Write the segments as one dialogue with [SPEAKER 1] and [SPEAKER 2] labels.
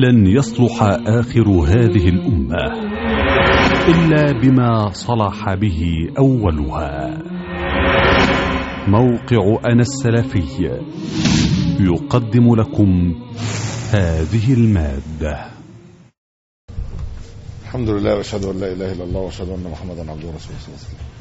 [SPEAKER 1] لن يصلح آخر هذه الأمة إلا بما صلح به أولها. موقع أنا السلفي يقدم لكم هذه المادة.
[SPEAKER 2] الحمد لله واشهد ان لا اله الا الله واشهد ان محمدا عبده ورسوله صلى الله عليه وسلم.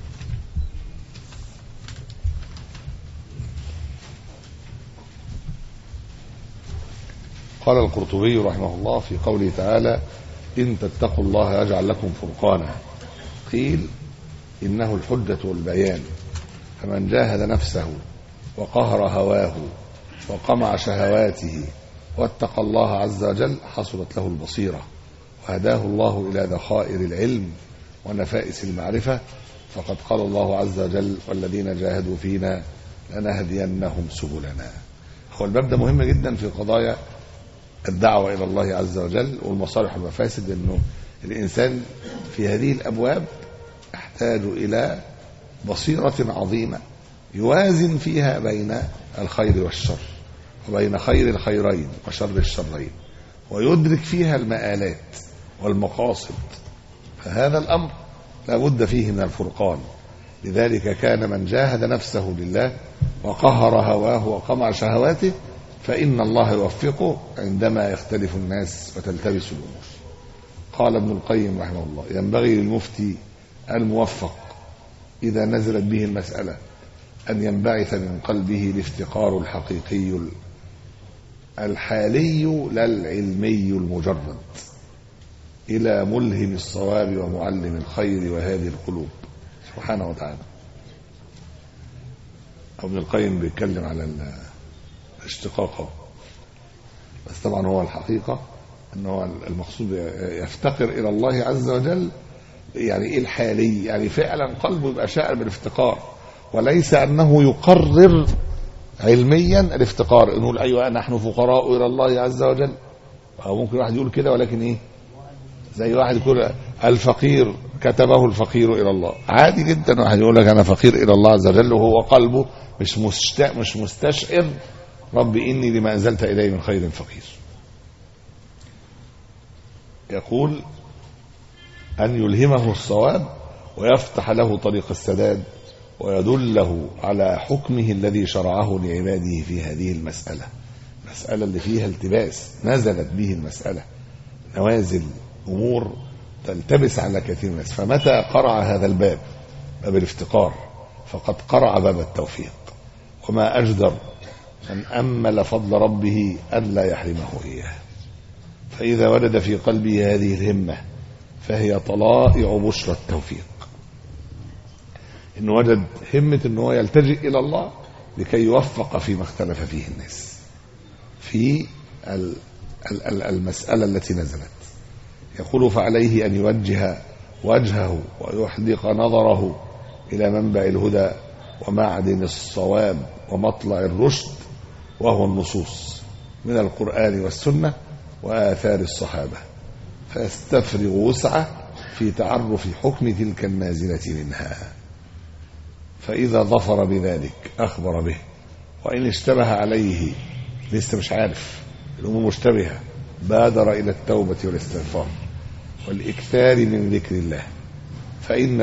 [SPEAKER 2] قال القرطبي رحمه الله في قوله تعالى: إن تتقوا الله يجعل لكم فرقانا. قيل إنه الحجة والبيان، فمن جاهد نفسه وقهر هواه وقمع شهواته واتقى الله عز وجل حصلت له البصيرة، وهداه الله إلى ذخائر العلم ونفائس المعرفة. فقد قال الله عز وجل: والذين جاهدوا فينا لنهدينهم سبلنا. هو الباب ده مهم جدا في قضايا الدعوة إلى الله عز وجل والمصالح والمفاسد، أنه الإنسان في هذه الأبواب يحتاج إلى بصيرة عظيمة يوازن فيها بين الخير والشر، وبين خير الخيرين وشر الشرين، ويدرك فيها المآلات والمقاصد. فهذا الأمر لا بد فيه من الفرقان. لذلك كان من جاهد نفسه لله وقهر هواه وقمع شهواته فإن الله يوفقه عندما يختلف الناس وتلتبس الأمور. قال ابن القيم رحمه الله: ينبغي للمفتي الموفق إذا نزلت به المسألة أن ينبعث من قلبه الافتقار الحقيقي الحالي لا العلمي المجرد إلى ملهم الصواب ومعلم الخير وهذه القلوب سبحانه وتعالى. ابن القيم بيتكلم على اشتقاقه، بس طبعا هو الحقيقة أنه المقصود يفتقر إلى الله عز وجل. يعني إيه الحالي؟ يعني فعلا قلبه يبقى شاعر بالافتقار، وليس أنه يقرر علميا الافتقار، نقول أيوة نحن فقراء إلى الله عز وجل. أو ممكن واحد يقول كده، ولكن إيه، زي واحد يقول الفقير كتبه الفقير إلى الله. عادي جدا واحد يقول لك أنا فقير إلى الله عز وجل وهو قلبه مش مستشعر رب إني لما أنزلت إلي من خير فقير. يقول أن يلهمه الصواب ويفتح له طريق السداد ويدله على حكمه الذي شرعه لعباده في هذه المسألة اللي فيها التباس. نزلت به المسألة نوازل أمور تلتبس على كثير من الناس، فمتى قرع هذا الباب، باب الافتقار، فقد قرع باب التوفيق. وما أجدر من أمل فضل ربه أن لا يحرمه إياه. فإذا وجد في قلبه هذه الهمة فهي طلائع بشرى التوفيق، إن وجد همة أنه يلتجئ إلى الله لكي يوفق فيما اختلف فيه الناس في المسألة التي نزلت. يقول: فعليه أن يوجه وجهه ويحدق نظره إلى منبع الهدى ومعدن الصواب ومطلع الرشد، وهو النصوص من القرآن والسنة وآثار الصحابة، فيستفرغ وسعه في تعرف حكم تلك النازلة منها. فإذا ظفر بذلك أخبر به، وإن اشتبه عليه لسه مش عارف، الأمور مشتبهة، بادر إلى التوبة والاستغفار والإكثار من ذكر الله. فإن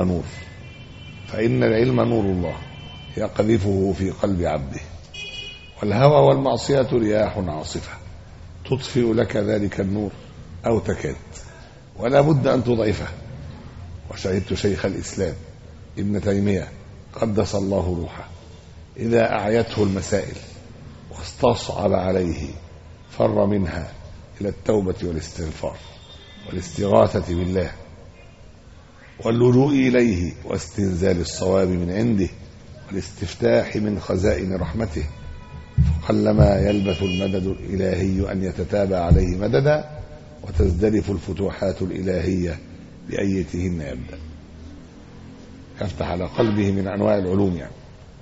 [SPEAKER 2] العلم نور الله يقذفه في قلب عبده، والهوى والمعصية رياح عاصفة تطفئ لك ذلك النور أو تكاد، ولا بد أن تضعفه. وشهدت شيخ الإسلام ابن تيمية قدس الله روحه إذا أعيته المسائل واستصعب عليه فر منها إلى التوبة والاستغفار والاستغاثة بالله واللجوء إليه واستنزال الصواب من عنده والاستفتاح من خزائن رحمته. فقلما يلبث المدد الإلهي أن يتتابع عليه مددا، وتزدرف الفتوحات الإلهية بأيتهن يبدأ. يفتح على قلبه من أنواع العلوم يعني.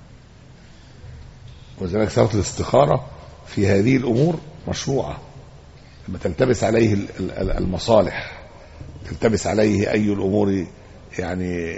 [SPEAKER 2] وذلك صارت الاستخارة في هذه الأمور مشروعة. لما تلتبس عليه المصالح، تلتبس عليه أي الأمور يعني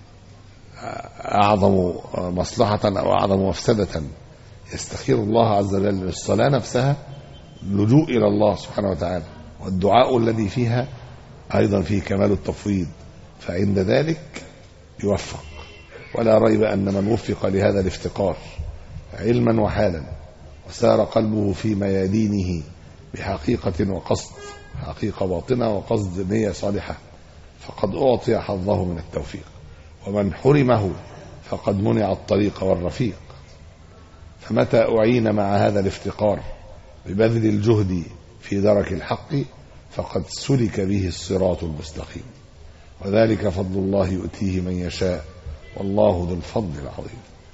[SPEAKER 2] أعظم مصلحة أو أعظم مفسدة، يستخير الله عز وجل للصلاة نفسها اللجوء إلى الله سبحانه وتعالى، والدعاء الذي فيها أيضا فيه كمال التفويض، فعند ذلك يوفق. ولا ريب أن من وفق لهذا الافتقار علما وحالا وسار قلبه في ميادينه بحقيقة وقصد، حقيقة باطنة وقصد نية صالحة، فقد أعطي حظه من التوفيق. ومن حرمه فقد منع الطريق والرفيق. فمتى أعين مع هذا الافتقار ببذل الجهد في درك الحق فقد سلك به الصراط المستقيم، وذلك فضل الله يؤتيه من يشاء والله ذو الفضل العظيم.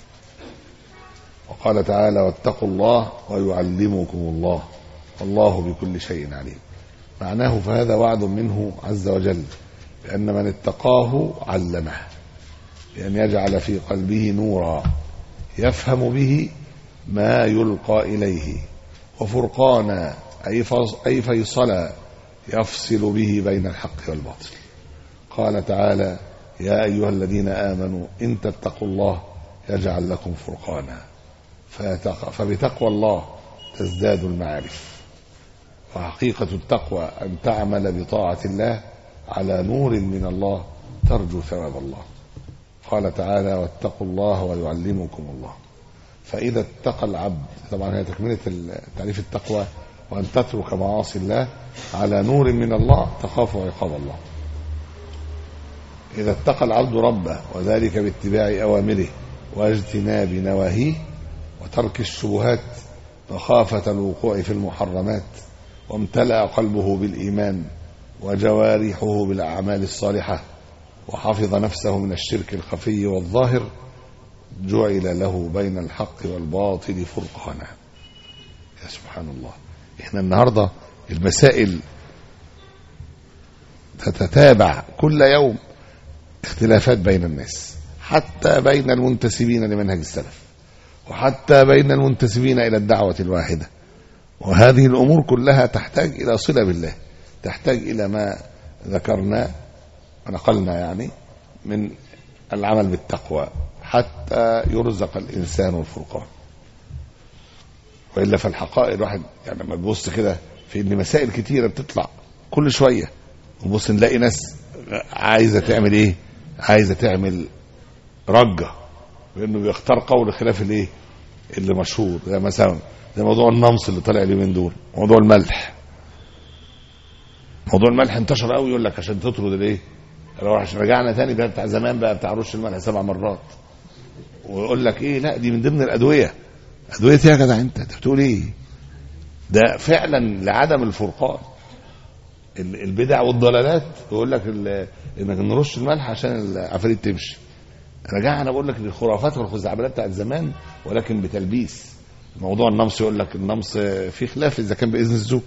[SPEAKER 2] وقال تعالى: واتقوا الله ويعلمكم الله والله بكل شيء عليم. معناه فهذا وعد منه عز وجل بأن من اتقاه علمه، بأن يجعل في قلبه نورا يفهم به ما يلقى إليه، وفرقانا أي فيصلا يفصل به بين الحق والباطل. قال تعالى: يا أيها الذين آمنوا إن تتقوا الله يجعل لكم فرقانا. فبتقوى الله تزداد المعارف. وحقيقة التقوى أن تعمل بطاعة الله على نور من الله ترجو ثواب الله. قال تعالى: واتقوا الله ويعلمكم الله. فإذا اتقى العبد، طبعا هي تكملة تعريف التقوى، وأن تترك معاصي الله على نور من الله تخاف عقاب الله. إذا اتقى العبد ربه وذلك باتباع أوامره واجتناب نواهيه وترك الشبهات مخافة الوقوع في المحرمات، وامتلأ قلبه بالإيمان وجوارحه بالأعمال الصالحة، وحفظ نفسه من الشرك الخفي والظاهر، جعل له بين الحق والباطل فرقانا. يا سبحان الله، احنا النهاردة المسائل تتتابع كل يوم، اختلافات بين الناس، حتى بين المنتسبين لمنهج السلف، وحتى بين المنتسبين إلى الدعوة الواحدة. وهذه الأمور كلها تحتاج إلى صلة بالله، تحتاج إلى ما ذكرنا ونقلنا يعني من العمل بالتقوى حتى يرزق الإنسان الفرقان. وإلا فالحقائق الواحد يعني لما بيبص كده في إن مسائل كتيرة بتطلع كل شوية، ونبص نلاقي ناس عايزة تعمل إيه؟ عايزة تعمل رجة، لأنه بيختار قول خلاف الإيه؟ اللي مشهور، زي مثلا زي موضوع النمص اللي طالع اليومين دول، موضوع الملح. موضوع الملح انتشر قوي، يقول لك عشان تطرد الايه، لو رجعنا تاني بقى بتاع زمان بقى بتاع رش الملح 7 مرات، ويقول لك ايه، لا دي من ضمن الادويه. ادويه ايه يا جدع انت بتقول ايه؟ ده فعلا لعدم الفرقان. البدع والضلالات يقول لك انك نرش الملح عشان العفاريت تمشي. رجعنا بقول لك للخرافات والخزعبلات بتاعت زمان، ولكن بتلبيس. موضوع النمص يقول لك النمص في خلاف اذا كان باذن الزوج،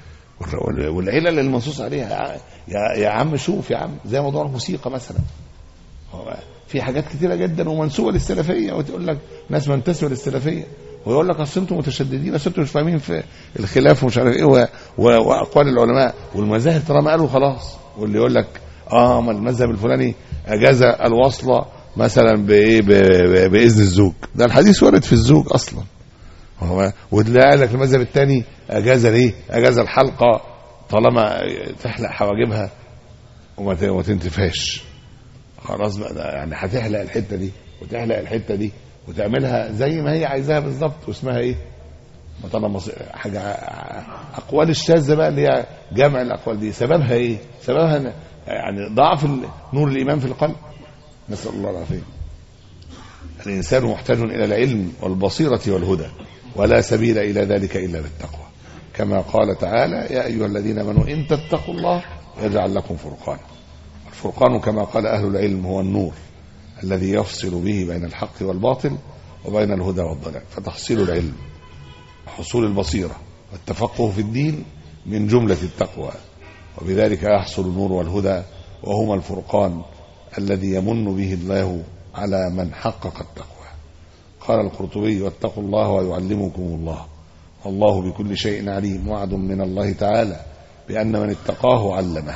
[SPEAKER 2] والعلل المنصوص عليها يا عم شوف يا عم، زي موضوع الموسيقى مثلا، في حاجات كتيره جدا ومنسوبه للسلفيه، وتقول لك ناس منتسبه للسلفيه ويقول لك اصل انتم متشددين، اصل انتم مش فاهمين في الخلاف ومش عارف ايه، واقوال العلماء والمذاهب طالما قالوا خلاص. واللي يقول لك ما المذهب الفلاني اجاز الوصله مثلا بايه باذن الزوج، ده الحديث ورد في الزوج اصلا. وتلاقي لك المذهب الثاني اجاز الايه، اجاز الحلقه طالما تحلق حواجبها وما تنتفاش. خلاص بقى يعني هتحلق الحته دي وتحلق الحته دي وتعملها زي ما هي عايزاها بالظبط، واسمها ايه؟ طالما حاجه اقوال الشاذه بقى اللي هي جمع الاقوال دي، سببها ايه؟ سببها يعني ضعف نور الايمان في القلب، نسال الله العافيه. الانسان محتاج الى العلم والبصيره والهدى، ولا سبيل الى ذلك الا بالتقوى، كما قال تعالى: يا ايها الذين امنوا ان تتقوا الله يجعل لكم فرقانا. الفرقان كما قال اهل العلم هو النور الذي يفصل به بين الحق والباطل وبين الهدى والضلال. فتحصيل العلم وحصول البصيره والتفقه في الدين من جمله التقوى، وبذلك يحصل النور والهدى، وهما الفرقان الذي يمن به الله على من حقق التقوى. قال القرطبي: واتقوا الله ويعلمكم الله والله بكل شيء عليم. وعد من الله تعالى بأن من اتقاه علمه،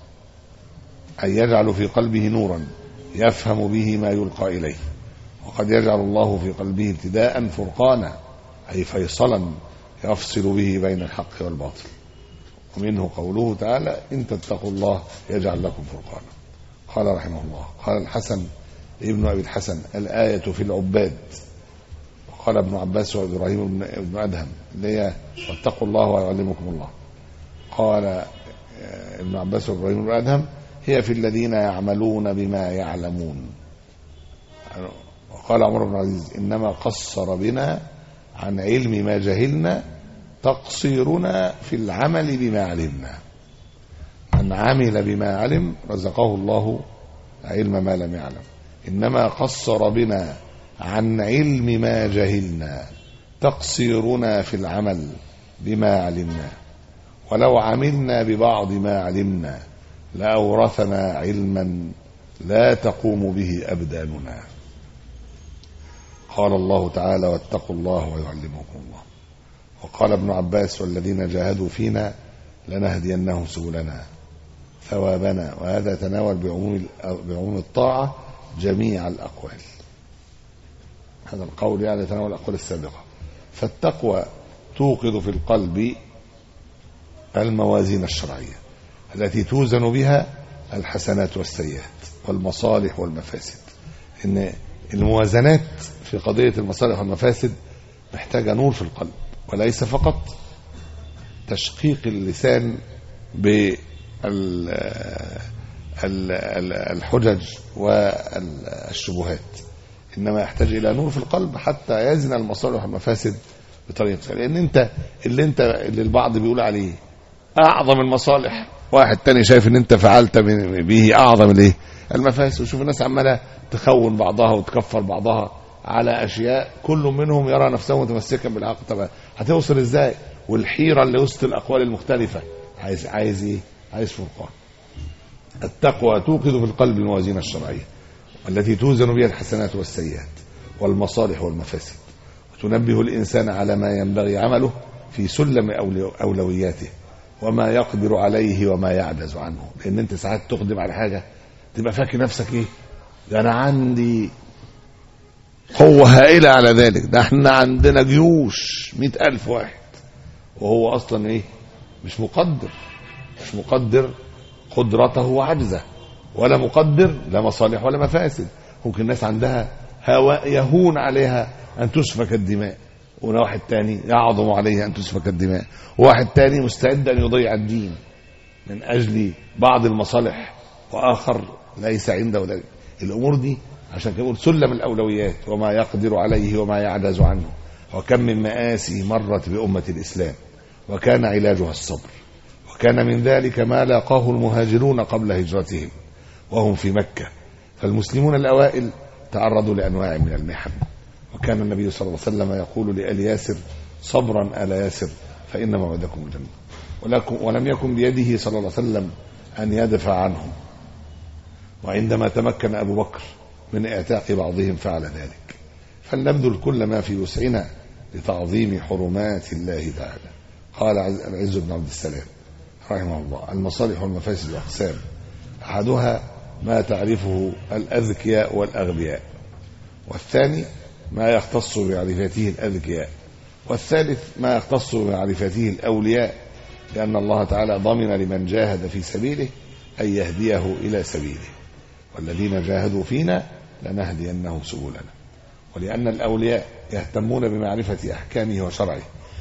[SPEAKER 2] أي يجعل في قلبه نورا يفهم به ما يلقى إليه. وقد يجعل الله في قلبه ابتداء فرقانا، أي فيصلا يفصل به بين الحق والباطل. ومنه قوله تعالى إن تتقوا الله يجعل لكم فرقانا. قال رحمه الله قال الحسن ابن أبي الحسن الآية في العباد. وقال ابن عباس وإبراهيم ابن أدهم اللي هي واتقوا الله ويعلمكم الله. قال ابن عباس وإبراهيم ابن أدهم هي في الذين يعملون بما يعلمون. وقال عمر بن العزيز إنما قصر بنا عن علم ما جهلنا تقصيرنا في العمل بما علمنا. من عمل بما علم رزقه الله علم ما لم يعلم. إنما قصر بنا عن علم ما جهلنا تقصيرنا في العمل بما علمنا. ولو عملنا ببعض ما علمنا لأورثنا علما لا تقوم به أبداننا. قال الله تعالى واتقوا الله ويعلمكم الله. وقال ابن عباس والذين جاهدوا فينا لنهدينهم سبلنا ثوابنا. وهذا يتناول بعموم الطاعة جميع الأقوال. هذا القول يعني يتناول الأقوال السابقة. فالتقوى توقظ في القلب الموازين الشرعية التي توزن بها الحسنات والسيئات والمصالح والمفاسد. إن الموازنات في قضية المصالح والمفاسد محتاجة نور في القلب، وليس فقط تشقيق اللسان بالحجج والشبهات، إنما يحتاج إلى نور في القلب حتى يزن المصالح والمفاسد بطريقة. لأن أنت اللي البعض بيقول عليه أعظم المصالح، واحد تاني شايف أن أنت فعلت به أعظم المفاسد. وشوف الناس عمالة تخون بعضها وتكفر بعضها على أشياء كل منهم يرى نفسه متمسكا بالحق. طبعا هتوصل إزاي؟ والحيرة اللي وسط الأقوال المختلفة عايز إيه؟ عايز فرقان. التقوى توقظ في القلب الموازين الشرعية التي توزن بها الحسنات والسيئات والمصالح والمفاسد، وتنبه الإنسان على ما ينبغي عمله في سلم أولوياته وما يقدر عليه وما يعجز عنه. لأن أنت ساعات تقدم على حاجة تبقى فاكر نفسك إيه؟ ده أنا عندي قوة هائلة على ذلك، ده احنا عندنا جيوش 100,000 واحد، وهو أصلا إيه؟ مش مقدر قدرته وعجزه، ولا مقدر لا مصالح ولا مفاسد. ممكن الناس عندها هواء يهون عليها أن تسفك الدماء، وواحد تاني يعظم عليه أن تسفك الدماء، وواحد تاني مستعد أن يضيع الدين من أجل بعض المصالح، وآخر ليس عنده ذلك. الأمور دي عشان كده يقول سلم الأولويات وما يقدر عليه وما يعجز عنه. وكم من مآسي مرت بأمة الإسلام وكان علاجها الصبر. وكان من ذلك ما لاقاه المهاجرون قبل هجرتهم وهم في مكة. فالمسلمون الأوائل تعرضوا لأنواع من المحن، وكان النبي صلى الله عليه وسلم يقول لآل ياسر صبرا آل ياسر فإن موعدكم الجنة. ولم يكن بيده صلى الله عليه وسلم أن يدفع عنهم، وعندما تمكن أبو بكر من اعتاق بعضهم فعل ذلك. فلنبذل كل ما في وسعنا لتعظيم حرمات الله تعالى. قال العز بن عبد السلام رحمه الله المصالح والمفاسد أقسام، أحدها ما تعرفه الأذكياء والأغبياء، والثاني ما يختص بمعرفته الأذكياء، والثالث ما يختص بمعرفته الأولياء، لأن الله تعالى ضمن لمن جاهد في سبيله أن يهديه إلى سبيله. والذين جاهدوا فينا لنهدينهم سبلنا. ولأن الأولياء يهتمون بمعرفة أحكامه وشرعه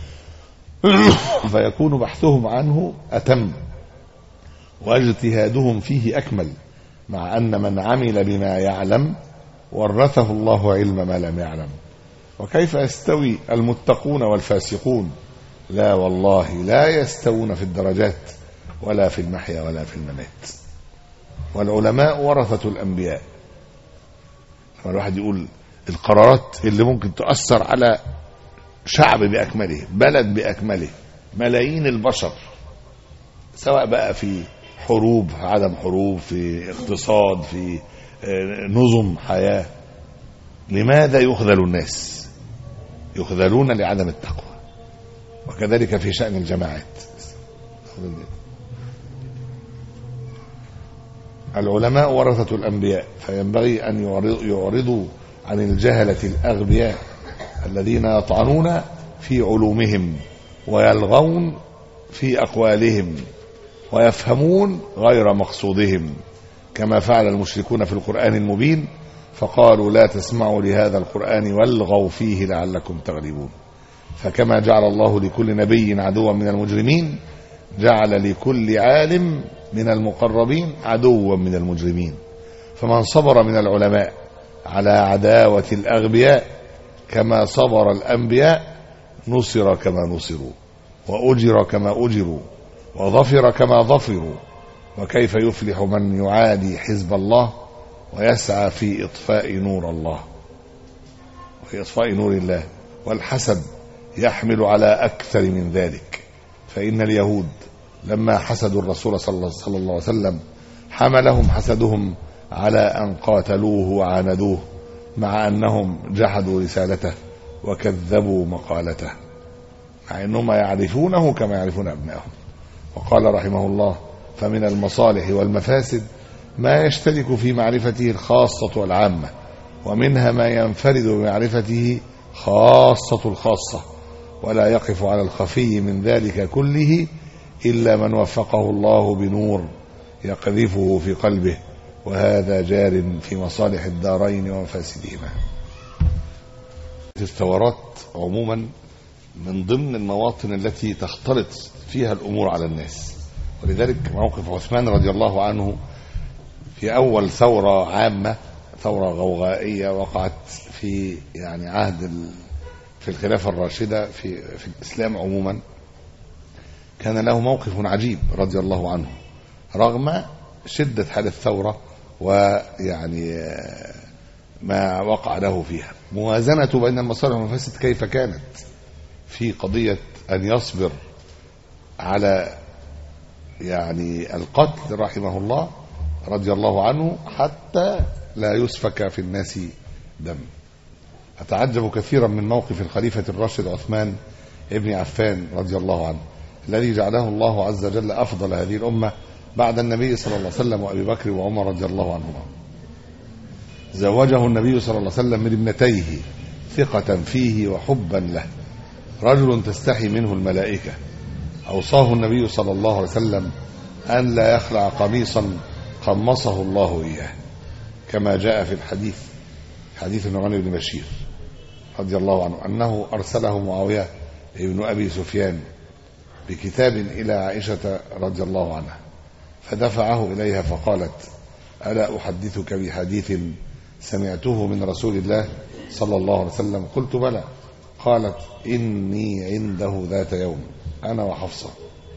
[SPEAKER 2] فيكون بحثهم عنه أتم واجتهادهم فيه أكمل، مع أن من عمل بما يعلم ورثه الله علم ما لم يعلم. وكيف يستوي المتقون والفاسقون؟ لا والله لا يستوون في الدرجات ولا في المحيا ولا في الممات. والعلماء ورثة الأنبياء. لما الواحد يقول القرارات اللي ممكن تؤثر على شعب بأكمله، بلد بأكمله، ملايين البشر، سواء بقى في حروب، عدم حروب، في اقتصاد، في نظم حياة، لماذا يخذل الناس؟ يخذلون لعدم التقوى. وكذلك في شأن الجماعات. العلماء ورثة الأنبياء، فينبغي أن يعرضوا عن الجهلة الأغبياء الذين يطعنون في علومهم ويلغون في أقوالهم ويفهمون غير مقصودهم، كما فعل المشركون في القرآن المبين فقالوا لا تسمعوا لهذا القرآن والغوا فيه لعلكم تغلبون. فكما جعل الله لكل نبي عدوا من المجرمين جعل لكل عالم من المقربين عدوا من المجرمين. فمن صبر من العلماء على عداوة الأغبياء كما صبر الأنبياء نصر كما نصروا، وأجر كما أجروا، وظفر كما ظفروا. وكيف يفلح من يعادي حزب الله ويسعى في إطفاء نور الله، في إطفاء نور الله. والحسد يحمل على أكثر من ذلك، فإن اليهود لما حسدوا الرسول صلى الله عليه وسلم حملهم حسدهم على أن قاتلوه وعاندوه، مع أنهم جحدوا رسالته وكذبوا مقالته، مع أنهم يعرفونه كما يعرفون أبنائهم. وقال رحمه الله: فمن المصالح والمفاسد ما يشترك في معرفته الخاصة والعامة، ومنها ما ينفرد بمعرفته خاصة الخاصة، ولا يقف على الخفي من ذلك كله إلا من وفقه الله بنور يقذفه في قلبه، وهذا جار في مصالح الدارين ومفاسدهما. الثورات عموما من ضمن المواطن التي تختلط فيها الأمور على الناس، ولذلك موقف عثمان رضي الله عنه في أول ثورة عامة، ثورة غوغائية وقعت في عهد في الخلافة الراشدة في الإسلام عموما، كان له موقف عجيب رضي الله عنه رغم شدة حال الثورة ما وقع له فيها. موازنة بين المصالح والمفاسد كيف كانت في قضية أن يصبر على القتل رحمه الله رضي الله عنه حتى لا يسفك في الناس دم. أتعجب كثيرا من موقف الخليفة الراشد عثمان ابن عفان رضي الله عنه، الذي جعله الله عز وجل أفضل هذه الأمة بعد النبي صلى الله عليه وسلم وأبي بكر وعمر رضي الله عنهما. زوجه النبي صلى الله عليه وسلم من ابنتيه ثقة فيه وحبا له، رجل تستحي منه الملائكة. أوصاه النبي صلى الله عليه وسلم أن لا يخلع قميصا قمصه الله إياه، كما جاء في الحديث، حديث النعمان بن بشير رضي الله عنه أنه أرسله معاوية ابن أبي سفيان بكتاب إلى عائشة رضي الله عنها، فدفعه إليها فقالت: ألا أحدثك بحديث سمعته من رسول الله صلى الله عليه وسلم؟ قلت: بلى. قالت: إني عنده ذات يوم أنا وحفصة،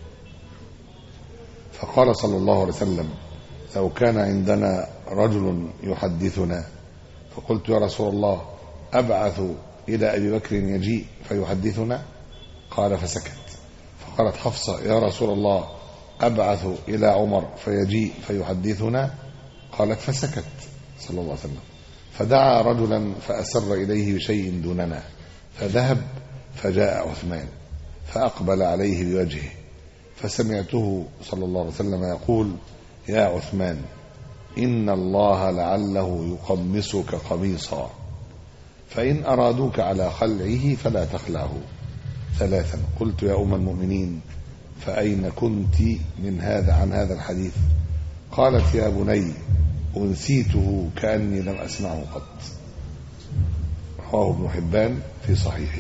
[SPEAKER 2] فقال صلى الله عليه وسلم: لو كان عندنا رجل يحدثنا. فقلت: يا رسول الله، أبعث إلى أبي بكر يجيء فيحدثنا؟ قال فسكت. فقالت حفصة: يا رسول الله، أبعث إلى عمر فيجيء فيحدثنا؟ قالت فسكت صلى الله عليه وسلم. فدعا رجلا فأسر إليه بشيء دوننا، فذهب فجاء عثمان فأقبل عليه بوجهه، فسمعته صلى الله عليه وسلم يقول: يا عثمان، إن الله لعله يقمصك قميصا، فإن أرادوك على خلعه فلا تخلعه. ثلاثا. قلت: يا أم المؤمنين، فأين كنت عن هذا الحديث؟ قالت: يا بني، أنسيته كأني لم أسمعه قط. رواه ابن حبان في صحيحه.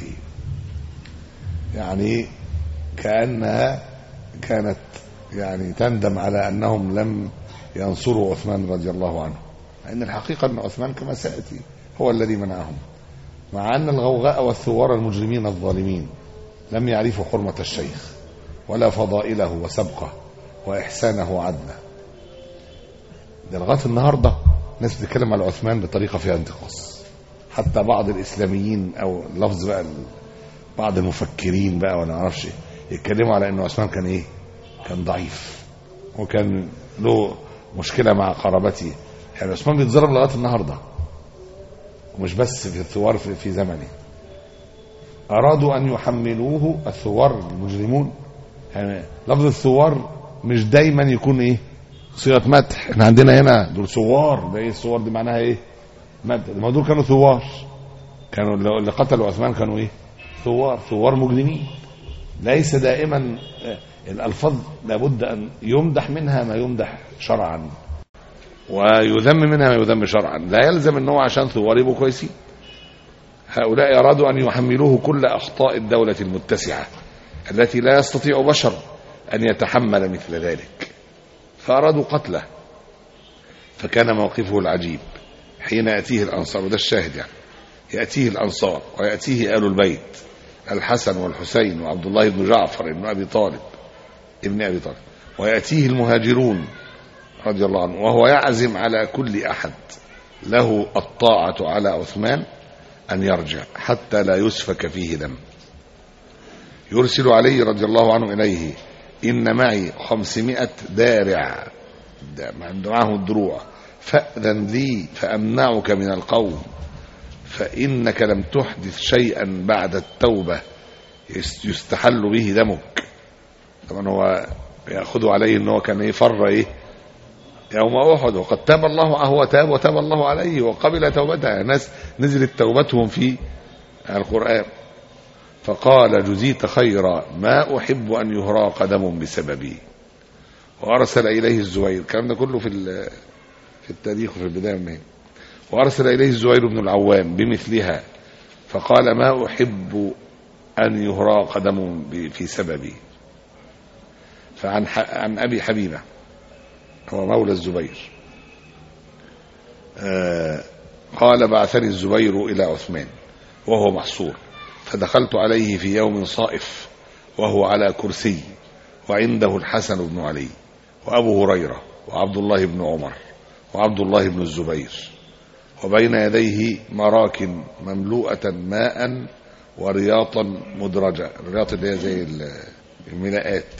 [SPEAKER 2] كأنها كانت تندم على أنهم لم ينصروا عثمان رضي الله عنه، إن الحقيقة أن عثمان كما سأتي هو الذي منعهم، مع أن الغوغاء والثوار المجرمين الظالمين لم يعرفوا حرمة الشيخ ولا فضائله وسبقه وإحسانه وعدله. ده لغاية النهاردة ناس بتتكلم على عثمان بطريقة فيها انتقاص، حتى بعض الإسلاميين أو لفظ بقى بعض المفكرين بقى ولا معرفش يتكلموا على أنه عثمان كان كان ضعيف وكان له مشكلة مع قرابته. عثمان بيتظلم لغاية النهاردة، ومش بس في الثوار في زمنه. أرادوا أن يحملوه الثوار المجرمون، لفظ الثوار مش دايما يكون صيغة مدح. احنا عندنا هنا دول ثوار، ده الثوار دي معناها مدح. ما دول كانوا ثوار، كانوا اللي قتلوا عثمان كانوا ثوار مجرمين، ليس دائما الألفاظ لابد أن يمدح منها ما يمدح شرعا ويذم منها ما يذم شرعا، لا يلزم أنه عشان ثوار يبقوا كويسين. هؤلاء أرادوا أن يحملوه كل أخطاء الدولة المتسعة التي لا يستطيع بشر أن يتحمل مثل ذلك، فأرادوا قتله. فكان موقفه العجيب حين يأتيه الأنصار، وده الشاهد يعني، يأتيه الأنصار ويأتيه آل البيت الحسن والحسين وعبد الله بن جعفر ابن أبي طالب ويأتيه المهاجرون رضي الله عنه، وهو يعزم على كل أحد له الطاعة على عثمان أن يرجع حتى لا يسفك فيه دم. يرسل علي رضي الله عنه إليه: إن معي 500 دارع، معه الدروع، فأذن لي فأمنعك من القوم، فإنك لم تحدث شيئا بعد التوبة يستحل به دمك. طبعا هو يأخذ عليه أنه كان يفر يوم أحد، وقد تاب الله، هو تاب وتاب الله عليه وقبل توبته، الناس نزلت توبتهم في القرآن. فقال: جزيت خيرا، ما أحب أن يهراق دم بسببي. وأرسل إليه الزبير، الكلام ده كله في التاريخ وفي البداية منه. وأرسل إليه الزبير بن العوام بمثلها، فقال: ما أحب أن يهراق دم في سببي. عن أبي حبيبة هو مولى الزبير قال: بعثني الزبير إلى عثمان وهو محصور، فدخلت عليه في يوم صائف وهو على كرسي، وعنده الحسن بن علي وأبو هريرة وعبد الله بن عمر وعبد الله بن الزبير، وبين يديه مراكن مملوءة ماء ورياطا مدرجة. الرياط اللي هي زي الملاءات،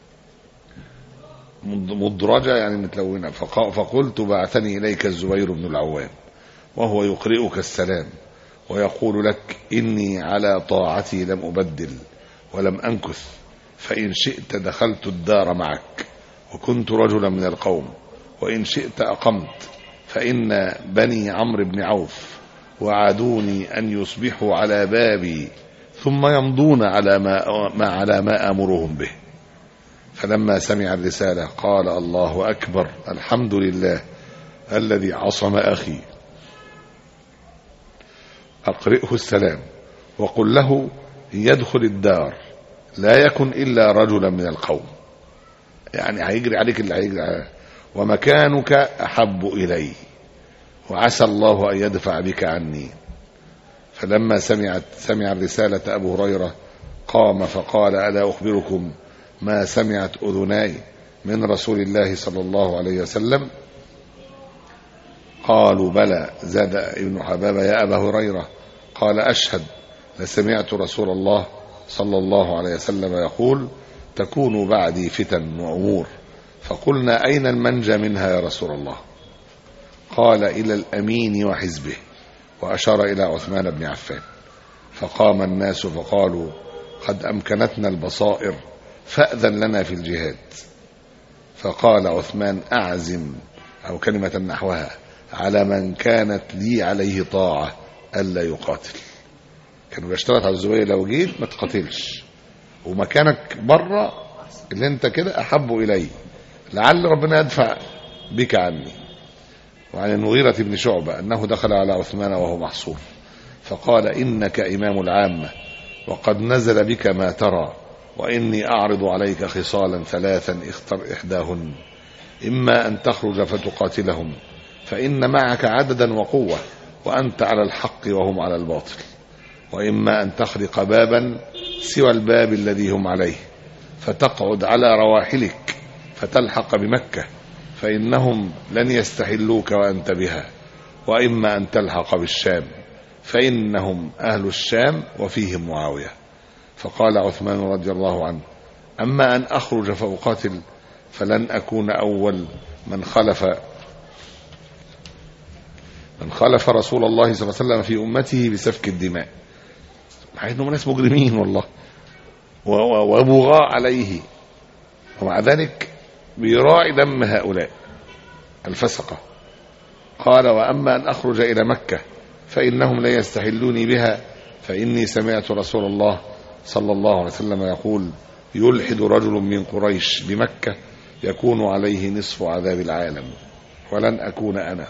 [SPEAKER 2] مدرجة يعني متلونة. فقلت: بعثني إليك الزبير بن العوام وهو يقرئك السلام ويقول لك: إني على طاعتي لم أبدل ولم أنكث، فإن شئت دخلت الدار معك، وكنت رجلا من القوم، وإن شئت أقمت، فإن بني عمرو بن عوف وعدوني أن يصبحوا على بابي ثم يمضون على ما أمرهم به. فلما سمع الرسالة قال: الله أكبر، الحمد لله الذي عصم أخي. أقرئه السلام وقل له يدخل الدار لا يكن إلا رجلا من القوم، يعني هيجري عليك اللي هيجري عليه، ومكانك أحب إلي، وعسى الله أن يدفع بك عني. فلما سمع الرسالة أبو هريرة قام فقال: ألا أخبركم ما سمعت أذناي من رسول الله صلى الله عليه وسلم؟ قالوا: بلى. زاد ابن حبابة: يا أبا هريرة. قال: أشهد لسمعت رسول الله صلى الله عليه وسلم يقول: تكون بعدي فتن وأمور. فقلنا: أين المنجى منها يا رسول الله؟ قال: إلى الأمين وحزبه، وأشار إلى عثمان بن عفان. فقام الناس فقالوا: قد أمكنتنا البصائر، فأذن لنا في الجهاد. فقال عثمان: أعزم، أو كلمة نحوها، على من كانت لي عليه طاعة ألا يقاتل. كانوا بيشترط على الزبير: لو جيت ما تقاتلش، ومكانك بره اللي انت كده أحب إلي، لعل ربنا يدفع بك عني. وعن المغيرة بن شعبة أنه دخل على عثمان وهو محصور، فقال: إنك إمام العامة، وقد نزل بك ما ترى، وإني أعرض عليك خصالا ثلاثا، اختر إحداهن: إما أن تخرج فتقاتلهم فإن معك عددا وقوة وأنت على الحق وهم على الباطل، وإما أن تخرق بابا سوى الباب الذي هم عليه فتقعد على رواحلك فتلحق بمكة فإنهم لن يستحلوك وأنت بها، وإما أن تلحق بالشام فإنهم أهل الشام وفيهم معاوية. فقال عثمان رضي الله عنه: أما أن أخرج فأقاتل فلن أكون أول من خلف رسول الله صلى الله عليه وسلم في أمته بسفك الدماء، مع أنهم ناس مجرمين والله وبغاء عليه، ومع ذلك بيراعي دم هؤلاء الفسقة. قال: وأما أن أخرج إلى مكة فإنهم لا يستحلوني بها، فإني سمعت رسول الله صلى الله عليه وسلم يقول: يلحد رجل من قريش بمكة يكون عليه نصف عذاب العالم ولن أكون أنا،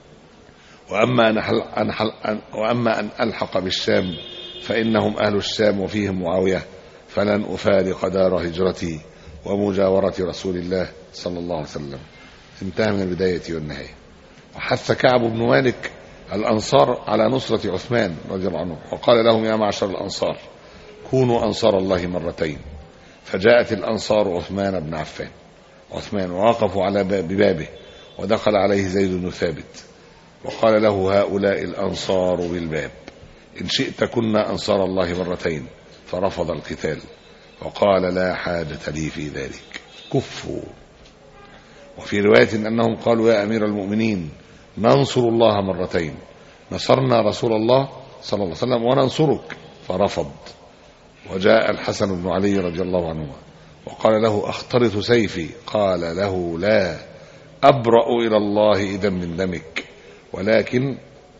[SPEAKER 2] وأما أن ألحق بالشام فإنهم أهل الشام وفيهم معاوية، فلن أفارق دار هجرتي ومجاورة رسول الله صلى الله عليه وسلم. انتهى من البداية والنهاية. وحث كعب بن مالك الأنصار على نصرة عثمان رضي الله عنه، وقال لهم: يا معشر الأنصار كونوا أنصار الله مرتين. فجاءت الأنصار عثمان بن عفان ووقفوا على ببابه، ودخل عليه زيد بن ثابت وقال له: هؤلاء الأنصار بالباب، إن شئت كنا أنصار الله مرتين. فرفض القتال وقال: لا حاجة لي في ذلك، كفوا. وفي رواية أنهم قالوا: يا أمير المؤمنين ننصر الله مرتين، نصرنا رسول الله صلى الله عليه وسلم وننصرك. فرفض. وجاء الحسن بن علي رضي الله عنه وقال له: أختلط سيفي. قال له: لا، أبرأ إلى الله إذا من دمك، ولكن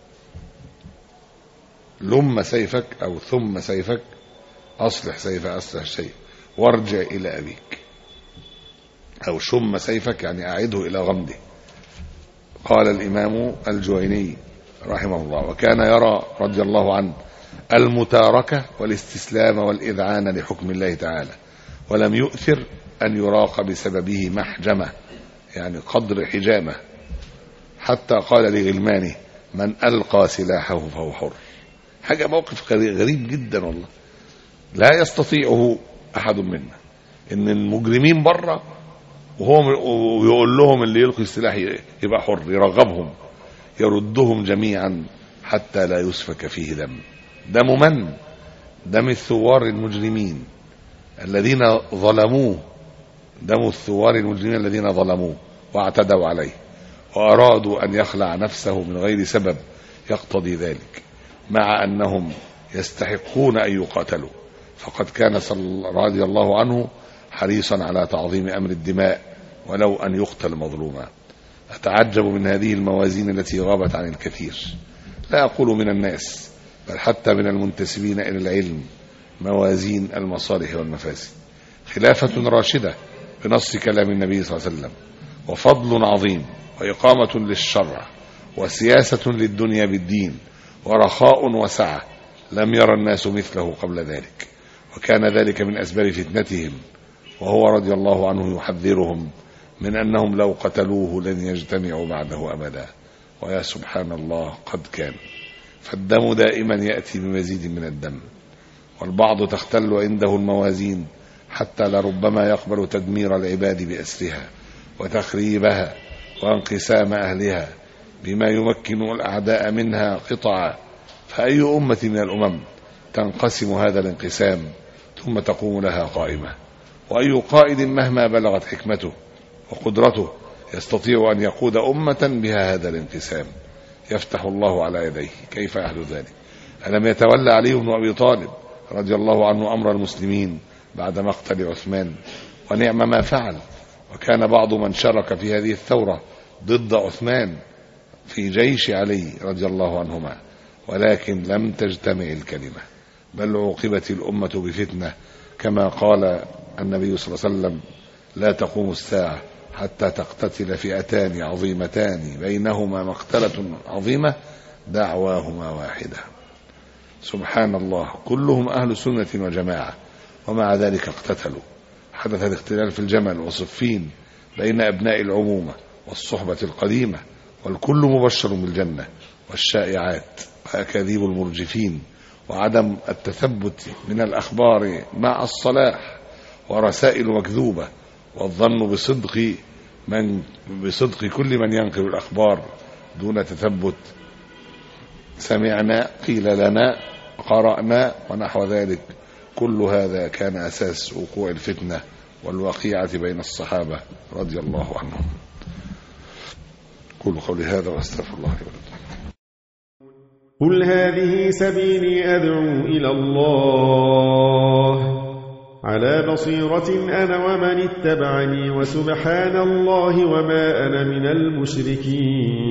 [SPEAKER 2] لم سيفك أو ثم سيفك، أصلح الشيء وارجع إلى أبيك، أو شم سيفك يعني أعده إلى غمده. قال الإمام الجويني رحمه الله: وكان يرى رضي الله عنه المتاركة والاستسلام والإذعان لحكم الله تعالى، ولم يؤثر أن يراق بسببه محجمة، يعني قدر حجامة، حتى قال لغلمانه: من ألقى سلاحه فهو حر. حاجة موقف غريب جدا والله، لا يستطيعه أحد منا. إن المجرمين بره ويقول لهم اللي يلقي السلاح يبقى حر، يرغبهم، يردهم جميعا حتى لا يسفك فيه دم. دم الثوار المجرمين الذين ظلموه، دم الثوار المجرمين الذين ظلموه واعتدوا عليه وأرادوا أن يخلع نفسه من غير سبب يقتضي ذلك، مع أنهم يستحقون أن يقاتلوا. فقد كان رضي الله عنه حريصا على تعظيم أمر الدماء ولو أن يقتل مظلوما. أتعجب من هذه الموازين التي غابت عن الكثير، لا أقول من الناس بل حتى من المنتسبين إلى العلم، موازين المصالح والمفاسد. خلافة راشدة بنص كلام النبي صلى الله عليه وسلم، وفضل عظيم، وإقامة للشرع، وسياسة للدنيا بالدين، ورخاء وسعة لم يرى الناس مثله قبل ذلك، وكان ذلك من أسباب فتنتهم. وهو رضي الله عنه يحذرهم من أنهم لو قتلوه لن يجتمعوا بعده أبدا. ويا سبحان الله، قد كان. فالدم دائما يأتي بمزيد من الدم، والبعض تختل عنده الموازين حتى لربما يقبل تدمير العباد بأسرها وتخريبها وانقسام أهلها بما يمكن الأعداء منها قطعا. فأي أمة من الأمم تنقسم هذا الانقسام ثم تقوم لها قائمة؟ وأي قائد مهما بلغت حكمته وقدرته يستطيع أن يقود أمة بها هذا الانقسام؟ يفتح الله على يديه، كيف يحدث ذلك؟ ألم يتولى علي بن أبي طالب رضي الله عنه أمر المسلمين بعد مقتل عثمان؟ ونعم ما فعل. وكان بعض من شارك في هذه الثورة ضد عثمان في جيش علي رضي الله عنهما، ولكن لم تجتمع الكلمة، بل عوقبت الأمة بفتنة، كما قال النبي صلى الله عليه وسلم: لا تقوم الساعة حتى تقتتل فئتان عظيمتان بينهما مقتلة عظيمة دعواهما واحدة. سبحان الله، كلهم أهل سنة وجماعة، ومع ذلك اقتتلوا. حدث الاختلال في الجمل وصفين بين أبناء العمومة والصحبة القديمة، والكل مبشر بالجنة، والشائعات وأكاذيب المرجفين وعدم التثبت من الأخبار مع الصلاح ورسائل مكذوبة، والظن بصدق كل من ينقل الأخبار دون تثبت. سمعنا، قيل لنا، قرأنا، ونحو ذلك. كل هذا كان أساس وقوع الفتنة والوقيعة بين الصحابة رضي الله عنهم. قولوا قولي هذا واستغفر الله لي ولكم.
[SPEAKER 3] قل هذه سبيلي أدعو إلى الله على بصيرة أنا ومن اتبعني، وسبحان الله وما أنا من المشركين.